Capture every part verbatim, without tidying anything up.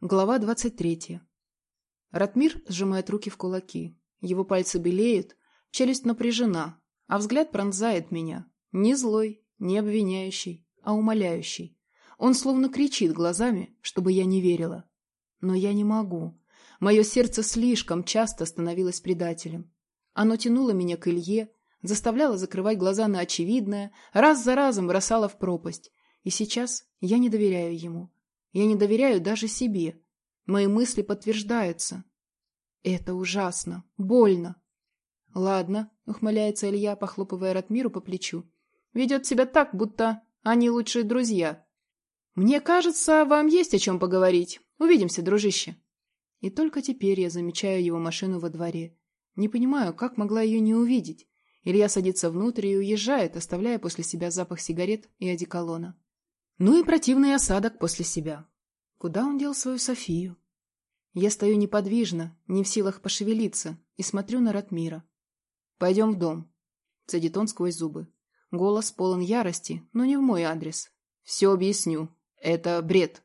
Глава двадцать третья. Ратмир сжимает руки в кулаки. Его пальцы белеют, челюсть напряжена, а взгляд пронзает меня. Не злой, не обвиняющий, а умоляющий. Он словно кричит глазами, чтобы я не верила. Но я не могу. Мое сердце слишком часто становилось предателем. Оно тянуло меня к Илье, заставляло закрывать глаза на очевидное, раз за разом бросало в пропасть. И сейчас я не доверяю ему. Я не доверяю даже себе. Мои мысли подтверждаются. Это ужасно, больно. Ладно, ухмыляется Илья, похлопывая Ратмиру по плечу. Ведет себя так, будто они лучшие друзья. Мне кажется, вам есть о чем поговорить. Увидимся, дружище. И только теперь я замечаю его машину во дворе. Не понимаю, как могла ее не увидеть. Илья садится внутрь и уезжает, оставляя после себя запах сигарет и одеколона. Ну и противный осадок после себя. Куда он дел свою Софию? Я стою неподвижно, не в силах пошевелиться, и смотрю на Ратмира. «Пойдем в дом», — цедит он сквозь зубы. Голос полон ярости, но не в мой адрес. «Все объясню. Это бред».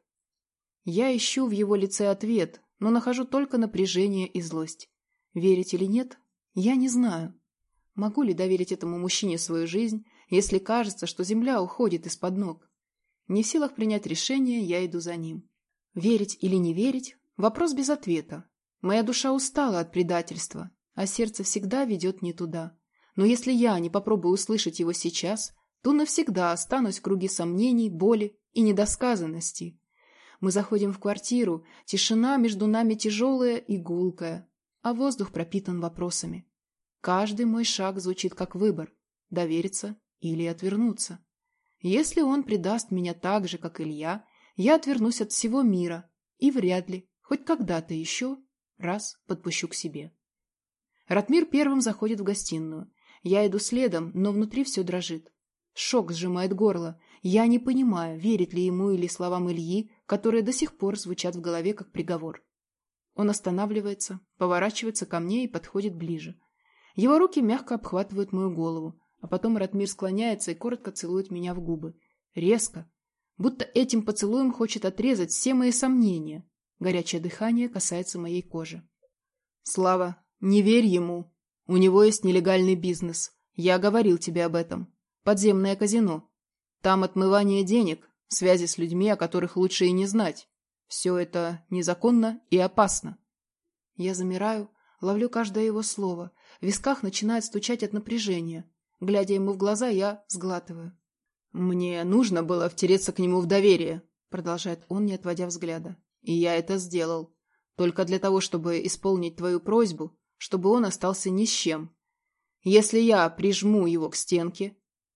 Я ищу в его лице ответ, но нахожу только напряжение и злость. Верить или нет, я не знаю. Могу ли доверить этому мужчине свою жизнь, если кажется, что земля уходит из-под ног? Не в силах принять решение, я иду за ним. Верить или не верить – вопрос без ответа. Моя душа устала от предательства, а сердце всегда ведет не туда. Но если я не попробую услышать его сейчас, то навсегда останусь в круге сомнений, боли и недосказанности. Мы заходим в квартиру, тишина между нами тяжелая и гулкая, а воздух пропитан вопросами. Каждый мой шаг звучит как выбор – довериться или отвернуться. Если он предаст меня так же, как Илья, я отвернусь от всего мира и вряд ли, хоть когда-то еще, раз подпущу к себе. Ратмир первым заходит в гостиную. Я иду следом, но внутри все дрожит. Шок сжимает горло. Я не понимаю, верит ли ему или словам Ильи, которые до сих пор звучат в голове как приговор. Он останавливается, поворачивается ко мне и подходит ближе. Его руки мягко обхватывают мою голову, а потом Ратмир склоняется и коротко целует меня в губы. Резко. Будто этим поцелуем хочет отрезать все мои сомнения. Горячее дыхание касается моей кожи. Слава, не верь ему. У него есть нелегальный бизнес. Я говорил тебе об этом. Подземное казино. Там отмывание денег, связи с людьми, о которых лучше и не знать. Все это незаконно и опасно. Я замираю, ловлю каждое его слово. В висках начинает стучать от напряжения. Глядя ему в глаза, я сглатываю. «Мне нужно было втереться к нему в доверие», — продолжает он, не отводя взгляда. «И я это сделал. Только для того, чтобы исполнить твою просьбу, чтобы он остался ни с чем. Если я прижму его к стенке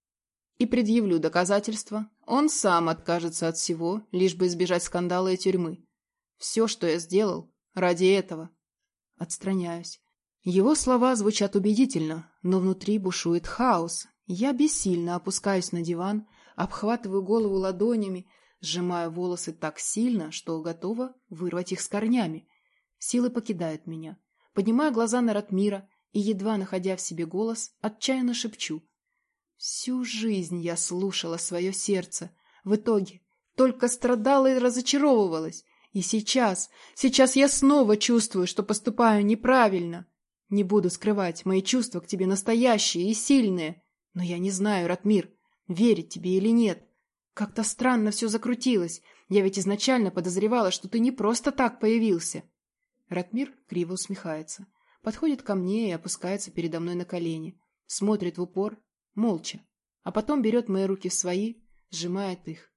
и предъявлю доказательства, он сам откажется от всего, лишь бы избежать скандала и тюрьмы. Все, что я сделал, ради этого». Отстраняюсь. Его слова звучат убедительно, но внутри бушует хаос. Я бессильно опускаюсь на диван, обхватываю голову ладонями, сжимаю волосы так сильно, что готова вырвать их с корнями. Силы покидают меня. Поднимаю глаза на Ратмира и, едва находя в себе голос, отчаянно шепчу. Всю жизнь я слушала свое сердце. В итоге только страдала и разочаровывалась. И сейчас, сейчас я снова чувствую, что поступаю неправильно. Не буду скрывать, мои чувства к тебе настоящие и сильные. Но я не знаю, Ратмир, верить тебе или нет. Как-то странно все закрутилось. Я ведь изначально подозревала, что ты не просто так появился. Ратмир криво усмехается. Подходит ко мне и опускается передо мной на колени. Смотрит в упор, молча. А потом берет мои руки в свои, сжимает их.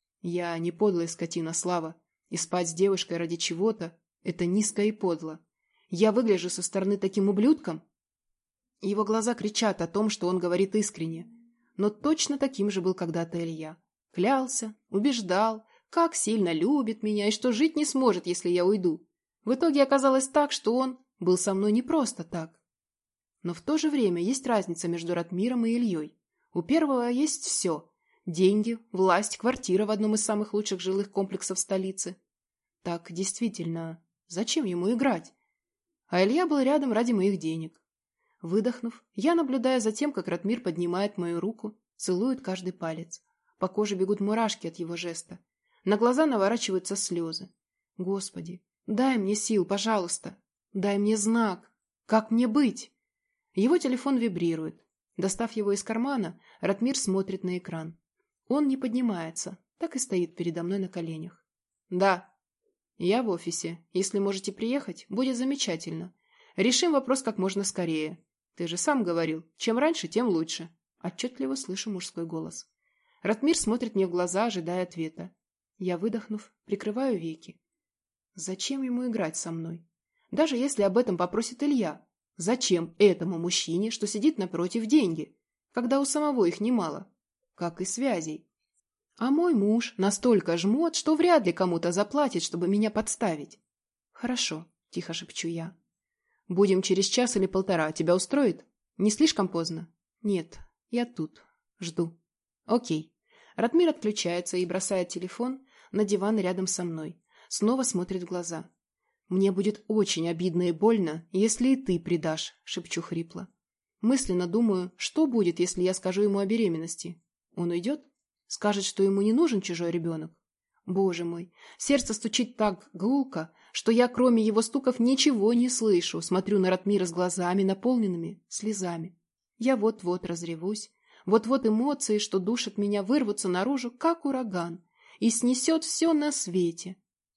Я не подлая скотина, Слава. И спать с девушкой ради чего-то — это низко и подло. Я выгляжу со стороны таким ублюдком? Его глаза кричат о том, что он говорит искренне. Но точно таким же был когда-то Илья. Клялся, убеждал, как сильно любит меня и что жить не сможет, если я уйду. В итоге оказалось так, что он был со мной не просто так. Но в то же время есть разница между Ратмиром и Ильей. У первого есть все. Деньги, власть, квартира в одном из самых лучших жилых комплексов столицы. Так, действительно, зачем ему играть? А Илья был рядом ради моих денег. Выдохнув, я наблюдаю за тем, как Ратмир поднимает мою руку, целует каждый палец. По коже бегут мурашки от его жеста. На глаза наворачиваются слезы. Господи, дай мне сил, пожалуйста. Дай мне знак. Как мне быть? Его телефон вибрирует. Достав его из кармана, Ратмир смотрит на экран. Он не поднимается, так и стоит передо мной на коленях. Да. Я в офисе. Если можете приехать, будет замечательно. Решим вопрос как можно скорее. Ты же сам говорил, чем раньше, тем лучше. Отчетливо слышу мужской голос. Ратмир смотрит мне в глаза, ожидая ответа. Я, выдохнув, прикрываю веки. Зачем ему играть со мной? Даже если об этом попросит Илья. Зачем этому мужчине, что сидит напротив, деньги, когда у самого их немало, как и связей? А мой муж настолько жмот, что вряд ли кому-то заплатит, чтобы меня подставить. Хорошо, тихо шепчу я. Будем через час или полтора. Тебя устроит? Не слишком поздно? Нет, я тут. Жду. Окей. Ратмир отключается и бросает телефон на диван рядом со мной. Снова смотрит в глаза. «Мне будет очень обидно и больно, если и ты предашь», — шепчу хрипло. Мысленно думаю, что будет, если я скажу ему о беременности. Он уйдет? Скажет, что ему не нужен чужой ребенок? Боже мой, сердце стучит так гулко, что я, кроме его стуков, ничего не слышу, смотрю на Ратмира с глазами, наполненными слезами. Я вот-вот разревусь, вот-вот эмоции, что душат меня, вырвутся наружу, как ураган, и снесет все на свете.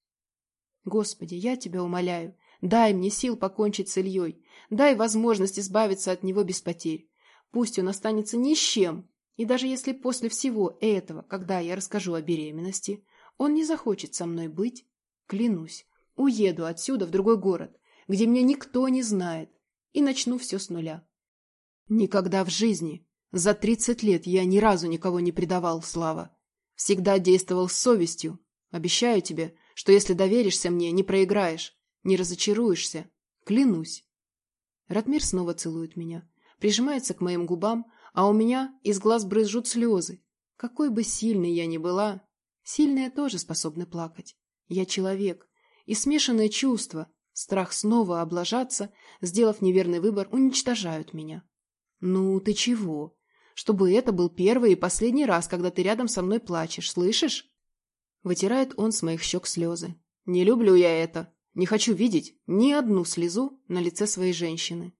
Господи, я тебя умоляю, дай мне сил покончить с Ильей, дай возможность избавиться от него без потерь. Пусть он останется ни с чем, и даже если после всего этого, когда я расскажу о беременности, он не захочет со мной быть, клянусь, уеду отсюда в другой город, где меня никто не знает, и начну все с нуля. Никогда в жизни, за тридцать лет я ни разу никого не предавал, Слава. Всегда действовал с совестью. Обещаю тебе, что если доверишься мне, не проиграешь, не разочаруешься. Клянусь. Ратмир снова целует меня, прижимается к моим губам, а у меня из глаз брызжут слезы. Какой бы сильной я ни была, сильные тоже способны плакать. Я человек, и смешанные чувства, страх снова облажаться, сделав неверный выбор, уничтожают меня. Ну, ты чего? Чтобы это был первый и последний раз, когда ты рядом со мной плачешь, слышишь? Вытирает он с моих щек слезы. Не люблю я это. Не хочу видеть ни одну слезу на лице своей женщины.